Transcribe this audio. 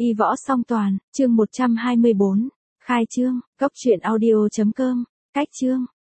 Y võ song toàn, chương 124. Khai trương, cốc truyện audio.com. Cách chương,